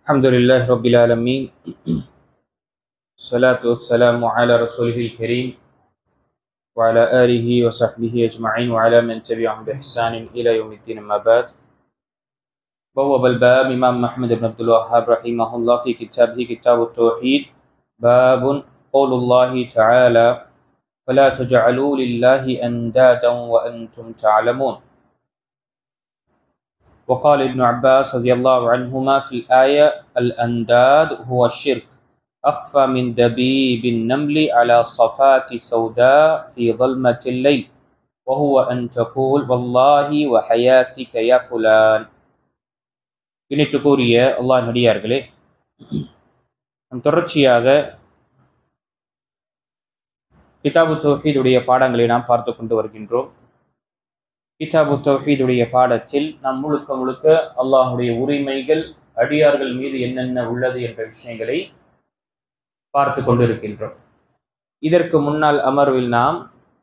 الحمد لله رب العالمين. الصلاة والسلام على رسوله الكريم وعلى آله وصحبه أجمعين وعلى من تبعهم بإحسان إلى يوم الدين. أما بعد. بوب الباب إمام محمد بن عبد الوهاب رحمه الله في كتابه كتاب التوحيد باب قول الله تعالى فلا تجعلوا لله أندادا وأنتم تعلمون. وقال ابن عباس رضي الله عنهما في الآية الأنداد هو الشرك أخفى من دبيب النمل على صفات سوداء في ظلمة الليل وهو أن تقول والله وحياتك يا فلان. இணைத்துக்கூறிய அல்லாஹ் நடிகார்களே, தொடர்ச்சியாக கிதாபு தௌஹீதுடைய பாடங்களை நாம் பார்த்து கொண்டு வருகின்றோம். கிதாபு தௌஹீதுடைய பாடத்தில் நாம் முழுக்க முழுக்க அல்லாஹுடைய உரிமைகள் அடியார்கள் மீது என்னென்ன உள்ளது என்ற விஷயங்களை பார்த்து கொண்டிருக்கின்றோம். இதற்கு முன்னால் அமர்வில் நாம்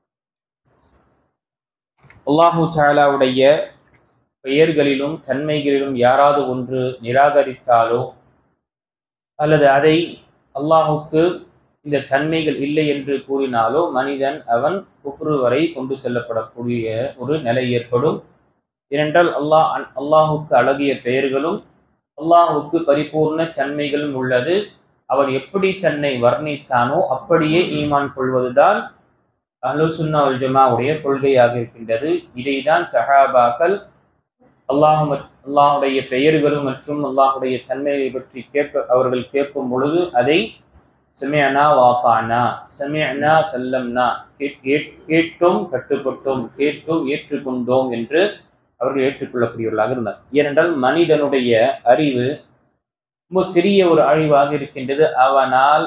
அல்லாஹு தஆலாவுடைய பெயர்களிலும் தன்மைகளிலும் யாராவது ஒன்று நிராகரித்தாலோ அல்லது அதை அல்லாஹுக்கு இந்த தன்மைகள் இல்லை என்று கூறினாலோ மனிதன் அவன் குஃப்ரு வரை கொண்டு செல்லப்படக்கூடிய ஒரு நிலை ஏற்படும். ஏனென்றால் அல்லாஹுக்கு அழகிய பெயர்களும் அல்லாஹுக்கு பரிபூர்ண தன்மைகளும் உள்ளது. அவர் எப்படி தன்னை வர்ணித்தானோ அப்படியே ஈமான் கொள்வதுதான் அஹ்லுஸ் சுன்னா வல் ஜமாவுடைய கொள்கையாக இருக்கின்றது. இதைதான் சஹாபாக்கள் அல்லாஹுடைய பெயர்களும் மற்றும் அல்லாஹுடைய தன்மையை பற்றி அவர்கள் கேட்கும் பொழுது அதை சமிஅனா வாத்தானா, சமிஅனா சல்லம்னா, கேட்டோம் கட்டுப்பட்டோம், கேட்டோம் ஏற்றுக்கொண்டோம் என்று அவர்கள் ஏற்றுக்கொள்ளக்கூடியவர்களாக இருந்தார். ஏனென்றால் மனிதனுடைய அறிவு ரொம்ப சிறிய ஒரு அழிவாக இருக்கின்றது. அவனால்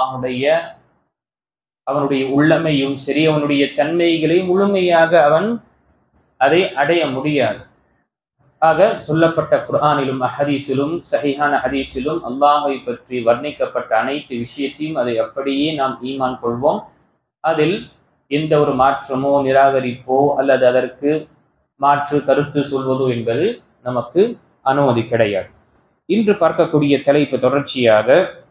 அவனுடைய உள்ளமையும் சரி அவனுடைய தன்மைகளை முழுமையாக அவன் அதை அடைய முடியாது. ஆக சொல்லப்பட்ட குர்ஆனிலும் ஹதீஸிலும் சஹீஹான ஹதீஸிலும் அல்லாஹை பற்றி வர்ணிக்கப்பட்ட அனைத்து விஷயத்தையும் அதை அப்படியே நாம் ஈமான் கொள்வோம். அதில் எந்த ஒரு மாற்றமோ நிராகரிப்போ அல்லது அதற்கு மாற்று கருத்து சொல்வதோ என்பது நமக்கு அனுமதி கிடையாது. இன்று பார்க்கக்கூடிய தலைப்பு தொடர்ச்சியாக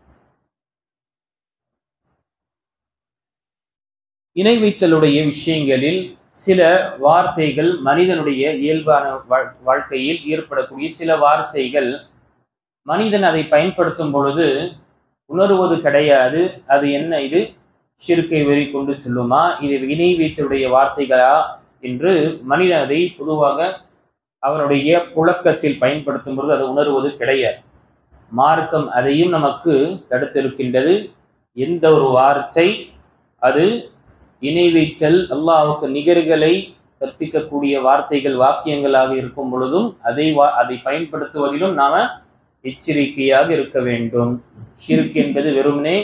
இணை வைத்தலுடைய விஷயங்களில் சில வார்த்தைகள், மனிதனுடைய இயல்பான வாழ்க்கையில் ஏற்படக்கூடிய சில வார்த்தைகள் மனிதன் அதை பயன்படுத்தும் பொழுது உணர்வது கிடையாது. அது என்ன, இது ஷிர்கை வெறி கொண்டு செல்லுமா, இது இணை வைத்தலுடைய வார்த்தைகளா என்று மனிதன் அதை பொதுவாக அவனுடைய புழக்கத்தில் பயன்படுத்தும் பொழுது அது உணர்வது கிடையாது. மார்க்கம் அதையும் நமக்கு தடுத்திருக்கின்றது. எந்த ஒரு வார்த்தை அது இணை வைத்தல் அல்லாஹ்வுக்கு நிகர்களை கற்பிக்கக்கூடிய வார்த்தைகள் வாக்கியங்களாக இருக்கும் பொழுதும் அதை பயன்படுத்துவதிலும் நாம எச்சரிக்கையாக இருக்க வேண்டும். ஷிர்க் என்பது வெறுமனே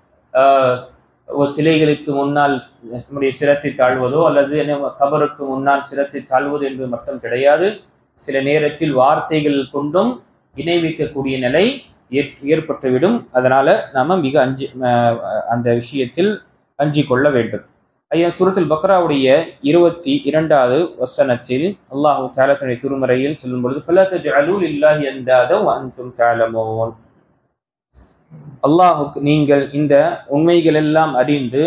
சிலைகளுக்கு முன்னால் நம்முடைய சிரத்தை தாழ்வதோ அல்லது கபருக்கு முன்னால் சிரத்தை தாழ்வது என்பது மட்டும் கிடையாது. சில நேரத்தில் வார்த்தைகள் கொண்டும் இணை வைக்கக்கூடிய நிலை ஏற்பட்டுவிடும். அதனால நாம மிக அந்த விஷயத்தில் அஞ்சிக் கொள்ள வேண்டும். சூரத்துல் பக்ராவுடைய 22வது வசனத்தில் அல்லாஹ் தஆலா தன்னுடைய திருமறையில் சொல்லும் பொழுது ஃபலா தஜஅலூ லில்லாஹி அன்தாத வ அன்தும் தஅலமூன், அல்லாஹ்வுக்கு நீங்கள் இந்த உண்மைகள் எல்லாம் அறிந்து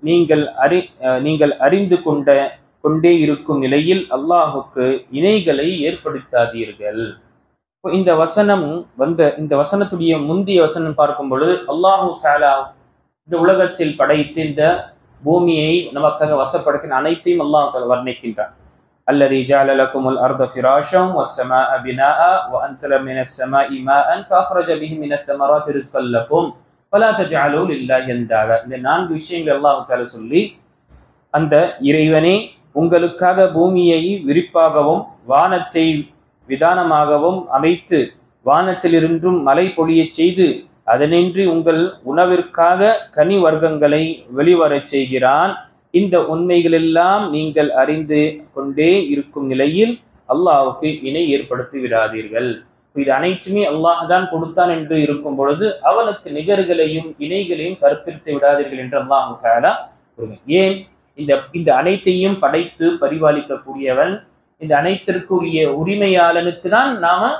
நீங்கள் அறிந்து கொண்டே இருக்கும் நிலையில் அல்லாஹ்வுக்கு இணைகளை ஏற்படுத்தாதீர்கள். இந்த வசனத்துடைய முந்தைய வசனம் பார்க்கும் பொழுது அல்லாஹ் தஆலா இந்த உலகத்தில் படைத்து இந்த பூமியை நமக்காக வசப்படுத்தின அனைத்தையும் அல்லாஹ் தஆலா வர்ணிக்கின்றான். அல்லதி ஜஅல லகுமுல் அர்த ஃபிராஷம் வஸ்ஸமாஅ பினாஅ வஅன்ஸல மினஸ் ஸமாஇ மாஅன் ஃபஅக்ரஜ பிஹி மினஸ் ஸமராத்தி ரிஸ்கல் லகும் ஃபலா தஜஅலூ லில்லாஹி அன்தாத. இந்த 4 விஷயங்கள் அல்லாஹ் தஆலா சொல்லி, அந்த இறைவனே உங்களுக்காக பூமியை விரிப்பாகவும் வானத்தை விதானமாகவும் அமைத்து வானத்திலிருந்தும் மழை பொழியச் செய்து அதனின்றி உங்கள் உணவிற்காக கனி வர்க்கங்களை வெளிவரச் செய்கிறான். இந்த உண்மைகள் எல்லாம் நீங்கள் அறிந்து கொண்டே இருக்கும் நிலையில் அல்லாஹ்வுக்கு இணை ஏற்படுத்தி விடாதீர்கள். இது அனைத்துமே அல்லாஹ் தான் கொடுத்தான் என்று இருக்கும் பொழுது அவனுக்கு நிகர்களையும் இணைகளையும் கற்பித்து விடாதீர்கள் என்று அல்லாஹ் தஆலா கூறுகிறான். ஏன், இந்த அனைத்தையும் படைத்து பரிபாலிக்கக்கூடியவன், இந்த அனைத்திற்குரிய உரிமையாளனுக்கு தான் நாம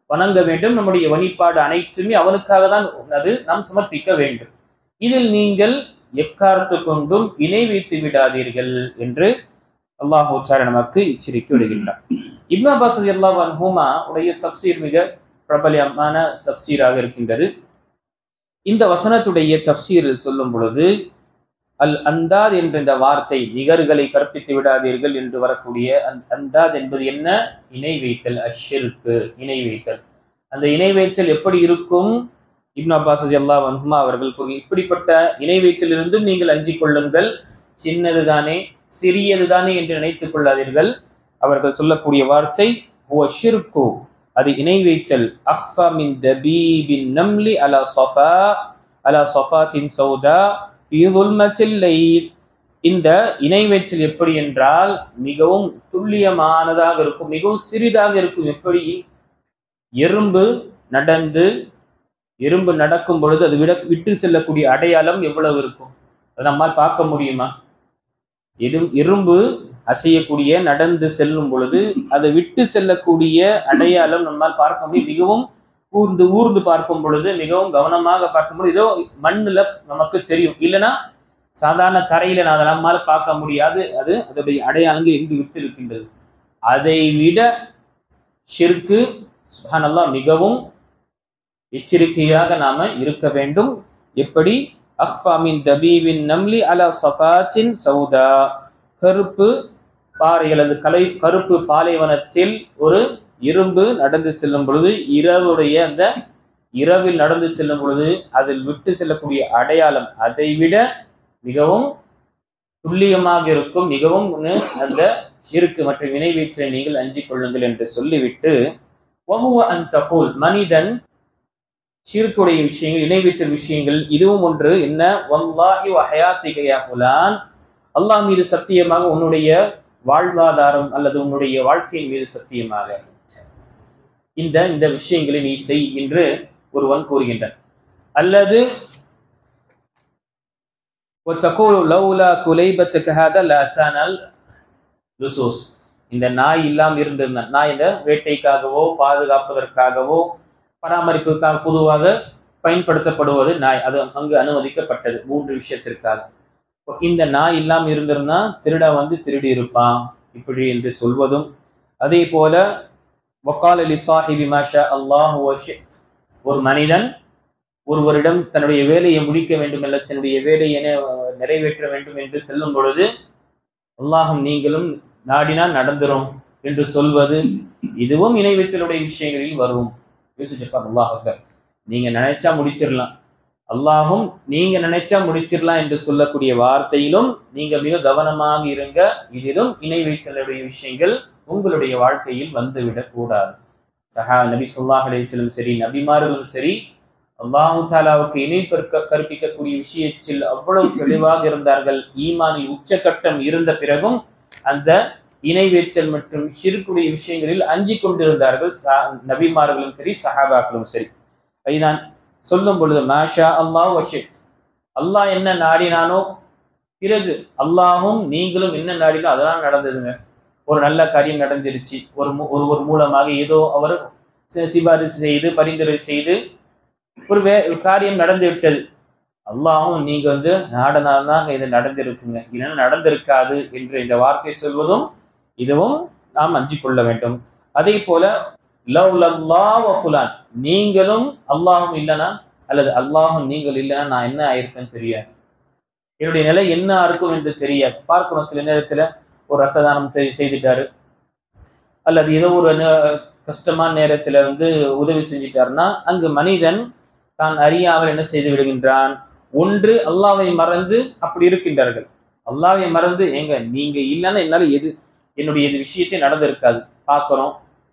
வணங்க வேண்டும். நம்முடைய வழிபாடு அனைத்துமே அவனுக்காக தான் அது நாம் சமர்ப்பிக்க வேண்டும். இதில் நீங்கள் எக்காரணத்து கொண்டும் இணை வைத்து விடாதீர்கள் என்று அல்லாஹ் நமக்கு எச்சரிக்கை விடுகின்றார். இப்னு அப்பாஸ் ரலியல்லாஹு அன்ஹுமா உடைய தஃப்சீர் மிக பிரபலமான தஃப்சீராக இருக்கின்றது. இந்த வசனத்துடைய தஃப்சீரில் சொல்லும் பொழுது அல் அந்தாத் என்ற இந்த வார்த்தை, நிகர்களை கற்பித்து விடாதீர்கள் என்று வரக்கூடிய அந்தாத் என்பது என்ன? இணை வைத்தல், அஷ்ஷிர்கு, இணை வைத்தல். அந்த இணை வைத்தல் எப்படி இருக்கும்? இப்னு அப்பாஸ் ரலியல்லாஹு அன்ஹுமா அவர்கள் இப்படிப்பட்ட இணை வைத்தலிருந்தும் நீங்கள் அஞ்சிக் கொள்ளுங்கள். சின்னதுதானே, சிறியதுதானே என்று நினைத்துக் கொள்ளாதீர்கள். அவர்கள் சொல்லக்கூடிய வார்த்தை ஹுவ ஷிர்கு, அது இணை வைத்தல். அக்ஃபா மின் தபீபின் நம்லி அலா ஸஃபாத்தின் சௌதா ஃபீ ظுல்மத்தில் லைல். இந்த இணை வைத்தல் எப்படி என்றால் மிகவும் துல்லியமானதாக இருக்கும், மிகவும் சிறிதாக இருக்கும். எப்படி? எறும்பு நடக்கும் பொழுது அது விட்டு செல்லக்கூடிய அடையாளம் எவ்வளவு இருக்கும்? அதை நம்மால் பார்க்க முடியுமா? எறும்பு அசையக்கூடிய, நடந்து செல்லும் பொழுது அதை விட்டு செல்லக்கூடிய அடையாளம் நம்மால் பார்க்க முடியும். மிகவும் ஊர்ந்து பார்க்கும் பொழுது, மிகவும் கவனமாக பார்க்கும் பொழுது ஏதோ மண்ணுல நமக்கு தெரியும். இல்லைன்னா சாதாரண தரையில நம்மால பார்க்க முடியாது. அது அதோடைய அடையாளங்கள் எங்கு விட்டு இருக்கின்றது. அதை விட ஷிர்கு சுப்ஹானல்லாஹ் மிகவும் எச்சரிக்கையாக நாம இருக்க வேண்டும். எப்படி? அக்ஃபா மின் தபீபின் நம்லி அலா ஸஃபாத்தின் சௌதா, கருப்பு பாறைகள், அது கருப்பு பாலைவனத்தில் ஒரு இரும்பு நடந்து செல்லும் பொழுது, அந்த இரவில் நடந்து செல்லும் பொழுது அதில் விட்டு செல்லக்கூடிய அடையாளம் அதை விட மிகவும் துல்லியமாக இருக்கும். மிகவும் அந்த ஷிர்க் மற்றும் இணை வைத்தலை நீங்கள் அஞ்சிக் கொள்ளுங்கள் என்று சொல்லிவிட்டு, வஹுவ அன் தகூல், மனிதன் ஷிர்க்குடைய விஷயங்கள், இணை வைத்தல் விஷயங்கள் இதுவும் ஒன்று. என்ன? வல்லாஹி வ ஹயாத்திக யா ஃபுலான், அல்லாஹ் மீது சத்தியமாக, உன்னுடைய வாழ்வாதாரம் அல்லது உன்னுடைய வாழ்க்கையின் மீது சத்தியமாக இந்த விஷயங்களை நீ செய் என்று ஒருவன் கூறுகின்றான். அல்லது இந்த நாய் இல்லாமல் இருந்திருந்தான், நாய் இந்த வேட்டைக்காகவோ பாதுகாப்பதற்காகவோ பராமரிப்புக்காக பொதுவாக பயன்படுத்தப்படுவது நாய், அது அங்கு அனுமதிக்கப்பட்டது 3 விஷயத்திற்காக. இந்த நாய் இல்லாமல் இருந்திருந்தா திருட திருடி இருப்பான் இப்படி என்று சொல்வதும், அதே போல வகால லிசாஹிபி மாஷா அல்லாஹு வ ஷித், ஒரு மனிதன் ஒருவரிடம் தன்னுடைய வேலையை முடிக்க வேண்டும் அல்ல தன்னுடைய வேலையை நிறைவேற்ற வேண்டும் என்று செல்லும் பொழுது, அல்லாஹும் நீங்களும் நாடினால் நடந்துரும் என்று சொல்வது, இதுவும் இணை வைத்தலுடைய விஷயங்களில் வரும். யோசிச்சிருப்பாங்க. அல்லாஹ் அக்பர், நீங்க நினைச்சா முடிச்சிடலாம், அல்லாஹும் நீங்க நினைச்சா முடிச்சிடலாம் என்று சொல்லக்கூடிய வார்த்தையிலும் நீங்க மிக கவனமாக இருங்க. இதிலும் இணை வைத்தலுடைய விஷயங்கள் உங்களுடைய வாழ்க்கையில் வந்துவிடக் கூடாது. நபி ஸல்லல்லாஹு அலைஹி வஸல்லம் சரி, நபிமார்களும் சரி, அல்லாஹு தஆலாவுக்கு இணை கற்பிக்கக்கூடிய விஷயத்தில் அவ்வளவு தெளிவாக இருந்தார்கள். ஈமானில் உச்சகட்டம் இருந்த பிறகும் அந்த இணை வைத்தல் மற்றும் ஷிர்க்குடைய விஷயங்களில் அஞ்சிக் கொண்டிருந்தார்கள். நபிமார்களும் சரி, சஹாபாக்களும் சரி. நான் சொல்லும் பொழுது மாஷா அல்லாஹ் வ ஷித், அல்லாஹ் என்ன நாடினானோ, பிறகு அல்லாஹும் நீங்களும் என்ன நாடினோ அதெல்லாம் நடந்ததுங்க. ஒரு நல்ல காரியம் நடந்துருச்சு, ஒருவர் மூலமாக ஏதோ அவர் சிபாரிசு செய்து பரிந்துரை செய்து ஒரு காரியம் நடந்து விட்டது. அல்லாஹும் நீங்க நாடனால்தான் இது நடந்திருக்குங்க, இல்லைன்னா நடந்திருக்காது என்று இந்த வார்த்தை சொல்வதும் இதுவும் நாம் அஞ்சிக் கொள்ள வேண்டும். அதே போல லவ்லல்லாஹ் வ ஃபுலான், நீங்களும் அல்லாஹும் இல்லைனா அல்லது அல்லாஹும் நீங்கள் இல்லைன்னா நான் என்ன ஆயிருக்கேன்னு தெரியாது, என்னுடைய நிலை என்ன இருக்கும் என்று தெரியாது. பார்க்கணும், சில நேரத்துல ஒரு ரத்த தானம் செய்துட்டாரு அல்லது ஏதோ ஒரு கஷ்டமான நேரத்துல உதவி செஞ்சிட்டாருன்னா அங்கு மனிதன் தான் அறியாமல் என்ன செய்து விடுகின்றான்? ஒன்று அல்லாஹ்வை மறந்து அப்படி இருக்கின்றார்கள். அல்லாஹ்வை மறந்து நீங்க இல்லைன்னா என்னால என்னுடைய விஷயத்தை நடந்திருக்காது பார்க்கிறோம்.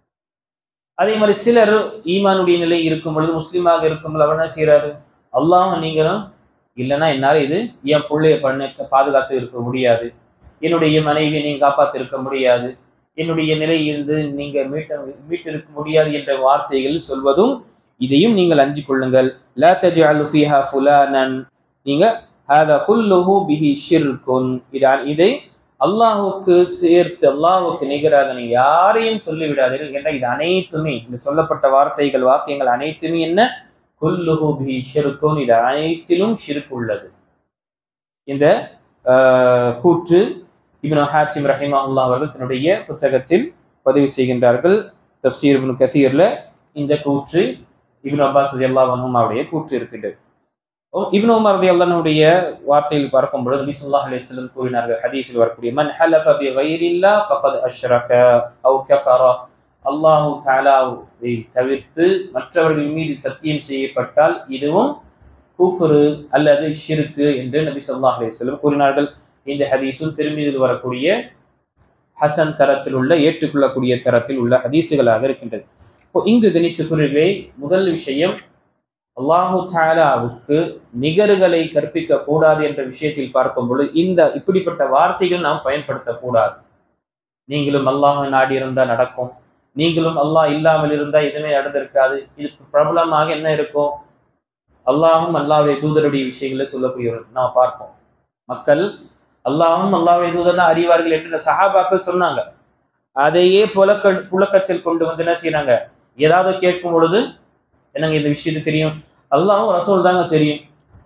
அதே மாதிரி சிலர் ஈமானுடைய நிலை இருக்கும் பொழுது, முஸ்லீமாக இருக்கும் பொழுது அவர் என்ன செய்யறாரு? அல்லாஹ் நீங்களும் இல்லைன்னா என்னால என் பிள்ளைய பாதுகாத்து இருக்க முடியாது, என்னுடைய மனைவியை நீங்க காப்பாத்து இருக்க முடியாது, என்னுடைய நிலையிலிருந்து நீங்க மீட்டிருக்க முடியாது என்ற வார்த்தைகள் சொல்வதும் இதையும் நீங்கள் அஞ்சிக் கொள்ளுங்கள். லா தஜஅலு ஃபீஹா ஃபுலானன், நீங்க ஹாதா குல்லுஹு பிஹி ஷிர்குன், இதை அல்லாஹுக்கு சேர்த்து அல்லாஹுக்கு நிகராக நீ யாரையும் சொல்லிவிடாதீர்கள் என்ற இது அனைத்துமே இந்த சொல்லப்பட்ட வார்த்தைகள் வாக்கியங்கள் அனைத்துமே என்ன குல்லுஹு பிஹி ஷிர்குன், இது அனைத்திலும் ஷிர்க் உள்ளது. இந்த கூற்று இப்னு ஹாத்திம் ரஹிமஹுல்லாஹ் அவர்கள் தன்னுடைய புத்தகத்தில் பதிவு செய்கின்றார்கள். தஃப்சீர் இப்னு கஸீர்ல இந்த கூற்று இப்னு அப்பாஸ் ரலியல்லாஹு அன்ஹுவுடைய கூற்று இருக்கின்றது. இப்னு உமர் ரலியல்லாஹு அன்ஹுடைய வார்த்தையில் பார்க்கும் பொழுது நபி ஸல்லல்லாஹு அலைஹி வஸல்லம் கூறினார்கள், ஹதீஸில் வரக்கூடிய மன் ஹலஃப பிகைரில்லாஹ் ஃபகத் அஷ்ரக அவ் கஃபர, அல்லாஹ் தஆலாவை தவிர்த்து மற்றவர்கள் மீது சத்தியம் செய்யப்பட்டால் இதுவும் குஃப்ரு அல்லது ஷிர்க் என்று நபி ஸல்லல்லாஹு அலைஹி வஸல்லம் கூறினார்கள். இந்த ஹதீஸும் திருமீதியில் வரக்கூடிய ஹசன் தரத்தில் உள்ள ஏற்றுக்கொள்ளக்கூடிய தரத்தில் உள்ள ஹதீஸுகளாக இருக்கின்றது. இப்போ இங்கு கணித்துக்குரியவர்களே, முதல் விஷயம் அல்லாஹு தஆலாவுக்கு நிகர்களை கற்பிக்க கூடாது என்ற விஷயத்தில் பார்க்கும் பொழுது இந்த இப்படிப்பட்ட வார்த்தைகள் நாம் பயன்படுத்தக்கூடாது. நீங்களும் அல்லாஹ் நாடி இருந்தா நடக்கும், நீங்களும் அல்லாஹ் இல்லாமல் இருந்தா எதுவுமே நடந்திருக்காது. இது பிரபலமாக என்ன இருக்கும், அல்லாஹும் அல்லாஹ்வுடைய தூதருடைய விஷயங்களை சொல்லக்கூடியவர்கள் நாம் பார்ப்போம். மக்கள் அல்லாஹும் அல்லாஹ்வுடைய தூதர் தான் அறிவார்கள் என்று சஹாபாக்கள் சொன்னாங்க. அதையே புழக்கத்தில் கொண்டு வந்து என்ன செய்யறாங்க, ஏதாவது கேட்கும் பொழுது என்னங்க இந்த விஷயத்து தெரியும், அல்லாஹும் ரசூல் தாங்க தெரியும்,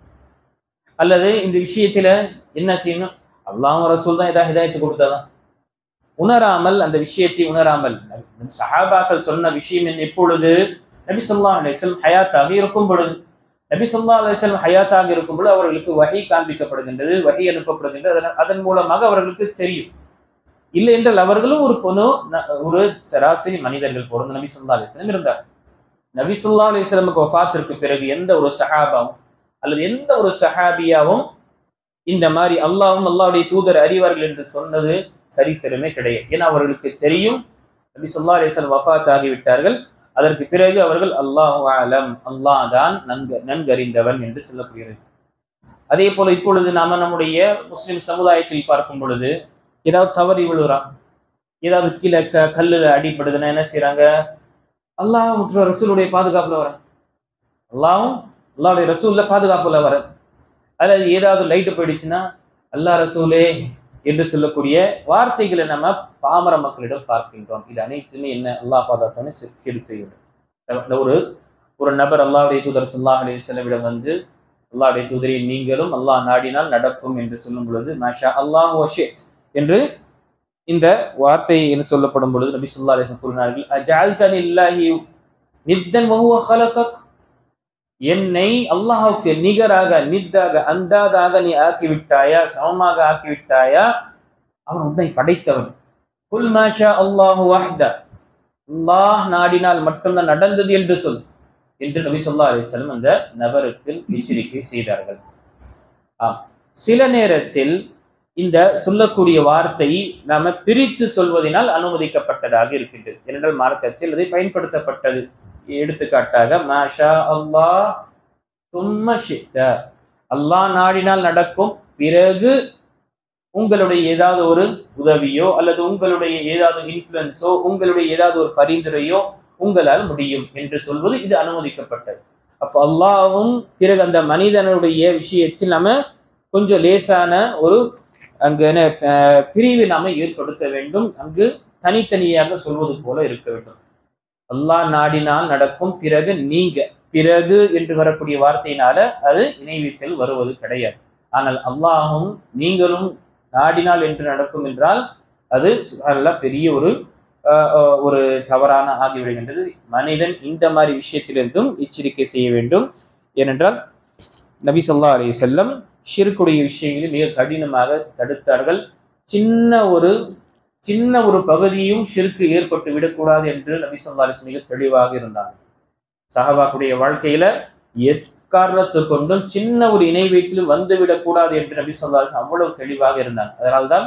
அல்லது இந்த விஷயத்துல என்ன செய்யணும், அல்லாஹும் ரசூல் தான் ஏதாவது ஹிதாயத்து கொடுத்தாதான். உணராமல் அந்த விஷயத்தை உணராமல் சஹாபாக்கள் சொன்ன விஷயம் எப்பொழுது நபி ஸல்லல்லாஹு அலைஹி வஸல்லம் ஹயாத்தாக இருக்கும் பொழுது, நபி ஸல்லல்லாஹு அலைஹி வஸல்லம் ஹயாத்தாக இருக்கும் பொழுது அவர்களுக்கு வஹி காண்பிக்கப்படுகின்றது, வஹி அனுப்பப்படுகின்றது. அதன் மூலமாக அவர்களுக்கு தெரியும். இல்லை என்றால் அவர்களும் ஒரு சராசரி மனிதர்கள் போல நபி ஸல்லல்லாஹு அலைஹி வஸல்லம் இருந்தார். நபி ஸல்லல்லாஹு அலைஹி வஸல்லமுக்கு வஃபாத்திற்கு பிறகு எந்த ஒரு சஹாபாவும் அல்லது எந்த ஒரு சஹாபியாவும் இந்த மாதிரி அல்லாஹ்வும் அல்லாஹ்வுடைய தூதர் அறிவார்கள் என்று சொன்னது சரித்திரமே கிடையாது. ஏன்னா அவர்களுக்கு தெரியும் நபி ஸல்லல்லாஹு அலைஹி வஸல்லம் வஃபாத் ஆகிவிட்டார்கள். அதற்கு பிறகு அவர்கள் அல்லாஹு அலம், அல்லாஹ் தான் நன்கறிந்தவன் என்று சொல்லப்படுகிறது. அதே போல இப்பொழுது நாம நம்முடைய முஸ்லிம் சமுதாயத்தில் பார்க்கும் பொழுது ஏதாவது தவறி விழுறான், ஏதாவது கீழே கல்லுல அடிபடுதுன்னா என்ன செய்யறாங்க, அல்லாஹ் மற்றும் ரசூலுடைய பாதுகாப்புல வர, அல்லாஹும் அல்லாஹ்வுடைய ரசூல்ல பாதுகாப்புல வர, அல்லது ஏதாவது லைட்டு போயிடுச்சுன்னா அல்லாஹ் ரசூலே என்று சொல்லக்கூடிய வார்த்தைகளை நம்ம பாமர மக்களிடம் பார்க்கின்றோம். இது அனைத்துமே என்ன, அல்லாஹ் பாதுகாப்புன்னு செய்யணும். ஒரு நபர் அல்லாஹ்வுடைய தூதர் ஸல்லல்லாஹு அலைஹி வஸல்லம் வந்து அல்லாஹ்வுடைய தூதரை நீங்களும் அல்லாஹ் நாடினால் நடக்கும் என்று சொல்லும் பொழுது மாஷா அல்லாஹ் வ ஷித் என்று இந்த வார்த்தை என்று சொல்லப்படும் பொழுது நபி ஸல்லல்லாஹு அலைஹி வஸல்லம் கூறினார்கள், அஜஅல்தனி லில்லாஹி நித்தன் வ ஹுவ ஹலகக், என்னை அல்லாஹ்வுக்கு நிகராக நித்தாக அந்தாதாக நீ ஆக்கிவிட்டாயா, சமமாக ஆக்கிவிட்டாயா, அவன் உன்னை படைத்தவன். குல் மாஷா அல்லாஹு வஹ்த, அல்லாஹ் நாடினால் மட்டும்தான் நடந்தது என்று சொல் என்று நபி ஸல்லல்லாஹு அலைஹி வஸல்லம் அந்த நபருக்கு எச்சரிக்கை செய்தார்கள். சில நேரத்தில் இந்த சொல்லக்கூடிய வார்த்தையை நாம பிரித்து சொல்வதனால் அனுமதிக்கப்பட்டதாக இருக்கின்றது. ஏனென்றால் மார்க்கத்தில் அதை பயன்படுத்தப்பட்டது. எடுத்துக்காட்டாக மாஷா அல்லாஹ் சும்ம ஷித்த, அல்லாஹ் நாடினால் நடக்கும், பிறகு உங்களுடைய ஏதாவது ஒரு உதவியோ அல்லது உங்களுடைய ஏதாவது இன்ஃப்ளூயன்ஸோ உங்களுடைய ஏதாவது ஒரு பரிந்துரையோ உங்களால் முடியும் என்று சொல்வது இது அனுமதிக்கப்பட்டது. அப்ப அல்லாஹ்வும் பிறகு அந்த மனிதனுடைய விஷயத்தில் நாம கொஞ்சம் லேசான ஒரு அங்கு என்ன பிரிவு நாம ஏற்படுத்த வேண்டும். அங்கு தனித்தனியாக சொல்வது போல இருக்க வேண்டும். அல்லாஹ் நாடினால் நடக்கும், பிறகு நீங்க, பிறகு என்று வரக்கூடிய வார்த்தையினால அது இணைவீச்சல் வருவது கிடையாது. ஆனால் அல்லாஹும் நீங்களும் நாடினால் என்று நடக்கும் என்றால் அது பெரிய ஒரு தவறான ஆகிவிடுகின்றது. மனிதன் இந்த மாதிரி விஷயத்திலிருந்தும் எச்சரிக்கை செய்ய வேண்டும். ஏனென்றால் நபி ஸல்லல்லாஹு அலைஹி வஸல்லம் ஷிர்க்குடைய விஷயங்களில் மிக கடினமாக தடுத்தார்கள். சின்ன ஒரு பகுதியும் ஷிர்க்கு ஏற்பட்டு விடக்கூடாது என்று நபி ஸல்லல்லாஹு அலைஹி வஸல்லம் மிக தெளிவாக இருந்தாங்க. சஹாபாக்குடைய வாழ்க்கையில எக்காரணத்தை கொண்டும் சின்ன ஒரு இணை வைத்திலும் வந்துவிடக் கூடாது என்று நபி ஸல்லல்லாஹு அலைஹி வஸல்லம் அவ்வளவு தெளிவாக இருந்தாங்க. அதனால்தான்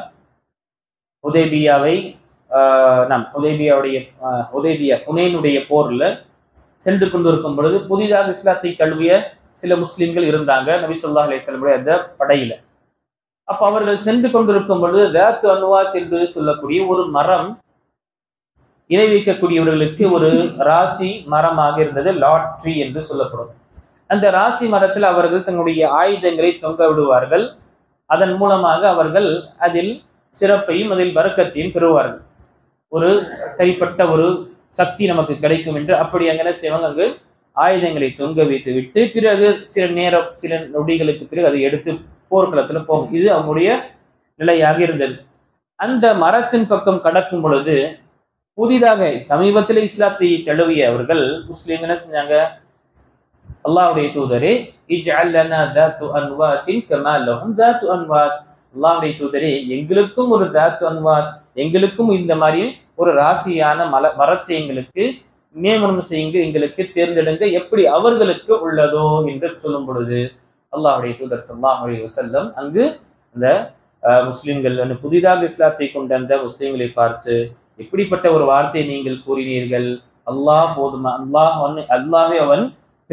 ஹுனைனுடைய போர்ல சென்று கொண்டிருக்கும் பொழுது புதிதாக இஸ்லாத்தை தழுவிய சில முஸ்லிம்கள் இருந்தாங்க நபி ஸல்லல்லாஹு அலைஹி வஸல்லம் அந்த படையில. அப்ப அவர்கள் சென்று கொண்டிருக்கும் பொழுது தாத்து அன்வாத் என்று சொல்லக்கூடிய ஒரு மரம் இணை வைக்கக்கூடியவர்களுக்கு ஒரு ராசி மரமாக இருந்தது, லாட்ரி என்று சொல்லப்படும். அந்த ராசி மரத்தில் அவர்கள் தங்களுடைய ஆயுதங்களை தொங்க விடுவார்கள். அதன் மூலமாக அவர்கள் அதில் சிறப்பையும் அதில் பரக்கத்தையும் பெறுவார்கள். ஒரு தனிப்பட்ட ஒரு சக்தி நமக்கு கிடைக்கும் என்று அப்படி அங்கே செய்வாங்க. அங்கு ஆயுதங்களை தொங்க வைத்து விட்டு பிறகு சில நொடிகளுக்கு பிறகு அதை எடுத்து போர்க்களத்துல போகும். இது அவங்களுடைய நிலையாக இருந்தது. அந்த மரத்தின் பக்கம் கடக்கும் பொழுது புதிதாக சமீபத்தில் இஸ்லாத்தை தழுவிய அவர்கள் முஸ்லிம் என்ன செஞ்சாங்க, அல்லாஹ்வுடைய தூதரே இஜ்அல் லனா தாத்து அன்வாத்தின் கமா லஹும் தாத்து அன்வாத், அல்லாஹ்வுடைய தூதரே எங்களுக்கும் ஒரு தாத்து அன்வாத், எங்களுக்கும் இந்த மாதிரி ஒரு ராசியான மரத்தை எங்களுக்கு நியமனம் செய்யுங்க, எங்களுக்கு தேர்ந்தெடுங்க, எப்படி அவர்களுக்கு உள்ளதோ என்று சொல்லும் பொழுது அல்லாஹ்வுடைய தூதர் ஸல்லல்லாஹு அலைஹி வஸல்லம் அங்கு அந்த முஸ்லிம்கள் புதிதாக இஸ்லாத்தை கொண்ட அந்த முஸ்லிம்களை பார்த்து, எப்படிப்பட்ட ஒரு வார்த்தையை நீங்கள் கூறினீர்கள், அல்லாஹ் போதுமா, அல்லாஹே அவன்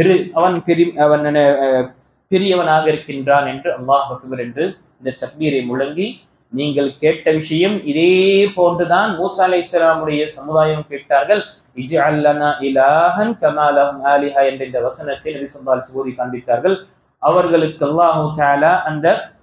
பெரியவனாக இருக்கின்றான் என்று அல்லாஹ் அக்பர் என்று இந்த தக்பீரை முழங்கி, நீங்கள் கேட்ட விஷயம் இதே போன்றுதான் மூசா அலைஹிஸ்ஸலாமுடைய சமுதாயம் கேட்டார்கள். இஜ்அல் லனா இலாஹன் கமா லஹும் ஆலிஹா என்ற இந்த வசனத்தை நபி ஸல்லல்லாஹு அலைஹி வஸல்லம் காண்பித்தார்கள். அவர்களுக்கு அல்லாஹ் தஆலா அந்த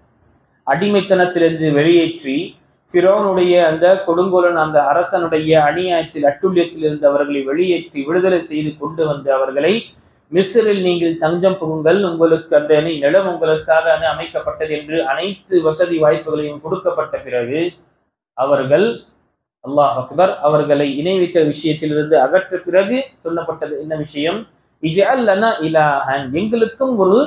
அடிமைத்தனத்திலிருந்து வெளியேற்றி ஃபிரௌனுடைய அந்த கொடுங்கோலன் அந்த அரசனுடைய அநியாயத்தில் அட்டுழியத்தில் இருந்து அவர்களை வெளியேற்றி விடுதலை செய்து கொண்டு வந்து அவர்களை மிஸ்ரில் நீங்கள் தஞ்சம் புகுங்கள், உங்களுக்கு அந்த நிலம் உங்களுக்காக அமைக்கப்பட்டது என்று அனைத்து வசதி வாய்ப்புகளையும் கொடுக்கப்பட்ட பிறகு அவர்கள் அல்லாஹ் அக்பர் அவர்களை இணை வைத்த விஷயத்திலிருந்து அகற்ற பிறகு சொல்லப்பட்டது என்ன விஷயம், இஜ்அல் லனா இலாஹன், எங்களுக்கும் ஒரு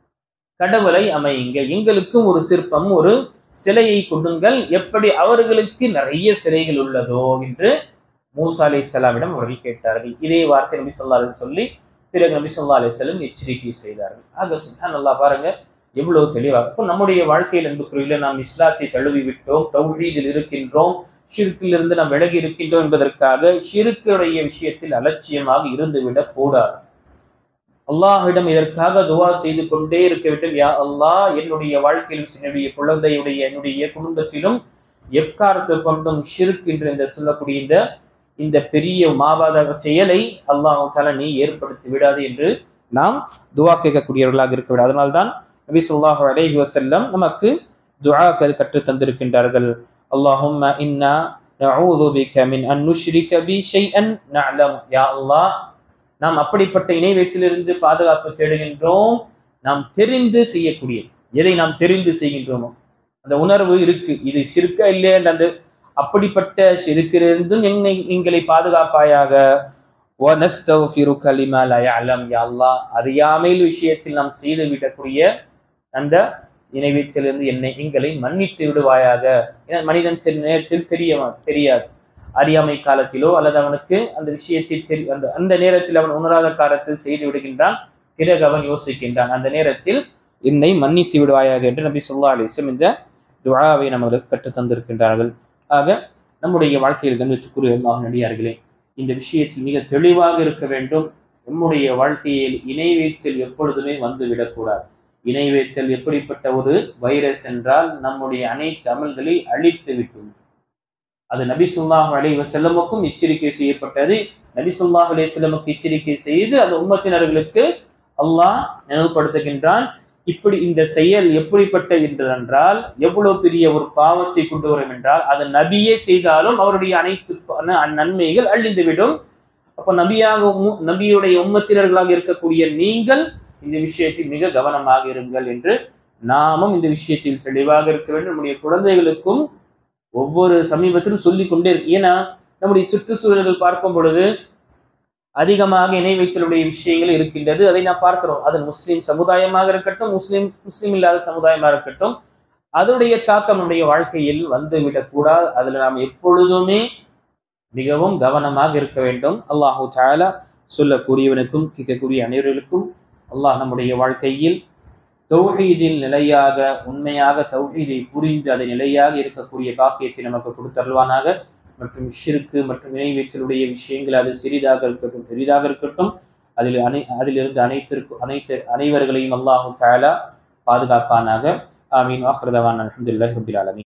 கடவுளை அமையுங்க, எங்களுக்கும் ஒரு சிற்பம் ஒரு சிலையை கொடுங்கள், எப்படி அவர்களுக்கு நிறைய சிலைகள் உள்ளதோ என்று மூசா அலைஹிஸ்ஸலாமிடம் அவர்கள் கேட்டார்கள். இதே வார்த்தை நபி ஸல்லல்லாஹு அலைஹி சொல்லி பிறகு நபி ஸல்லல்லாஹு அலைஹி வஸல்லம் எச்சரிக்கை செய்தார்கள். ஆக சுப்ஹானல்லாஹ், பாருங்க எவ்வளவு தெளிவாக. இப்போ நம்முடைய வாழ்க்கையில் அன்புக்குரிய நாம் இஸ்லாத்தை தழுவி விட்டோம், தௌஹீதில் இருக்கின்றோம், ஷிர்கில் இருந்து நாம் விலகி இருக்கின்றோம் என்பதற்காக ஷிர்க்குடைய விஷயத்தில் அலட்சியமாக இருந்துவிடக் கூடாது. அல்லாஹ்விடம் இதற்காக துவா செய்து கொண்டே இருக்க வேண்டும். யா அல்லாஹ், என்னுடைய வாழ்க்கையிலும் என்னுடைய குழந்தையுடைய என்னுடைய குடும்பத்திலும் எக்காரத்தை கொண்டும் ஷிர்க் என்று சொல்லக்கூடிய இந்த பெரிய மாபாத செயலை அல்லாஹ் தஆலா நீ ஏற்படுத்தி விடாது என்று நாம் துவா கேட்கக்கூடியவர்களாக இருக்க வேண்டும். அதனால்தான் நபி ஸல்லல்லாஹு அலைஹி வஸல்லம் நமக்கு துஆக்கள் கற்றுத் தந்திருக்கின்றார்கள். அல்லாஹும்ம இன்னா நஊது பிக மின் அன் நுஷ்ரிக பி ஷைஅன் நஅலம், யா அல்லாஹ், நாம் அப்படிப்பட்ட இணை வைப்பிலிருந்து பாதுகாப்பு தேடுகின்றோம். நாம் தெரிந்து செய்யக்கூடிய எதை நாம் தெரிந்து செய்கின்றோமோ அந்த உணர்வு இருக்கு, இது ஷிர்கா இல்லையா அந்த அப்படிப்பட்ட ஷிர்க்கிலிருந்தும் எங்களை பாதுகாப்பாயாக. வனஸ்தக்ஃபிருக லிமா லா யஅலம், யா அல்லாஹ், அறியாமையில் விஷயத்தில் நாம் செய்து விடக்கூடிய அந்த இணை வைப்பிலிருந்து எங்களை மன்னித்து விடுவாயாக. ஏன்னா மனிதன் சில நேரத்தில் தெரியாது, அறியாமை காலத்திலோ அல்லது அவனுக்கு அந்த விஷயத்தை அந்த நேரத்தில் அவன் உணராத காலத்தில் செய்து விடுகின்றான், பிறகு அவன் யோசிக்கின்றான், அந்த நேரத்தில் என்னை மன்னித்து விடுவாயாக என்று நபி ஸல்லல்லாஹு அலைஹி வஸல்லம் இந்த துஆவை நமக்கு கற்றுத் தந்திருக்கின்றார்கள். ஆக நம்முடைய வாழ்க்கையில் கண்ணியத்துக்குரிய அல்லாஹ்வின் அடியார்களே, இந்த விஷயத்தில் மிக தெளிவாக இருக்க வேண்டும். நம்முடைய வாழ்க்கையில் இணை வைத்தல் எப்பொழுதுமே வந்து விடக்கூடாது. இணை வைத்தல் எப்படிப்பட்ட ஒரு வைரஸ் என்றால் நம்முடைய அனைத்து அமல்களை அழித்து விட்டது. அது நபி ஸல்லல்லாஹு அலைஹி வஸல்லமுக்கும் எச்சரிக்கை செய்யப்பட்டது. நபி ஸல்லல்லாஹு அலைஹி வஸல்லமுக்கு எச்சரிக்கை செய்து அந்த உம்மத்தினர்களுக்கு அல்லாஹ் நினைவுபடுத்துகின்றான். இப்படி இந்த செயல் எப்படிப்பட்ட என்றால் எவ்வளவு பெரிய ஒரு பாவத்தை கொண்டு வரும் என்றால் அது நபியே செய்தாலும் அவருடைய அனைத்து நன்மைகள் அழிந்துவிடும். அப்ப நபியுடைய உம்மத்தினர்களாக இருக்கக்கூடிய நீங்கள் இந்த விஷயத்தில் மிக கவனமாக இருங்கள் என்று நாமும் இந்த விஷயத்தில் தெளிவாக இருக்க வேண்டும். நம்முடைய குழந்தைகளுக்கும் ஒவ்வொரு சமீபத்திலும் சொல்லிக் கொண்டே இருக்கு. ஏன்னா நம்முடைய சுற்றுச்சூழல்கள் பார்க்கும் பொழுது அதிகமாக இணை வைத்தலுடைய விஷயங்கள் இருக்கின்றது. அதை நாம் பார்க்கிறோம். அது முஸ்லிம் சமுதாயமாக இருக்கட்டும், முஸ்லிம் இல்லாத சமுதாயமாக இருக்கட்டும், அதனுடைய தாக்கம் நம்முடைய வாழ்க்கையில் வந்துவிடக் கூடாது. அதுல நாம் எப்பொழுதுமே மிகவும் கவனமாக இருக்க வேண்டும். அல்லாஹு தஆலா சொல்லக்கூடியவனுக்கும் கேட்கக்கூடிய அனைவர்களுக்கும் அல்லாஹ் நம்முடைய வாழ்க்கையில் தௌஹீதில் நிலையாக உண்மையாக தௌஹீதை புரிந்து அதை நிலையாக இருக்கக்கூடிய பாக்கியத்தை நமக்கு கொடுத்தருள்வானாக. மற்றும் ஷிர்க்கு மற்றும் இணை வைத்தலுடைய விஷயங்கள் அது சிறிதாக இருக்கட்டும் பெரிதாக இருக்கட்டும், அதிலிருந்து அனைவர்களையும் அல்லாஹு தஆலா பாதுகாப்பானாக. ஆமீன். ஆகிரு தஅவானா அல்ஹம்துலில்லாஹி ரப்பில் ஆலமீன்.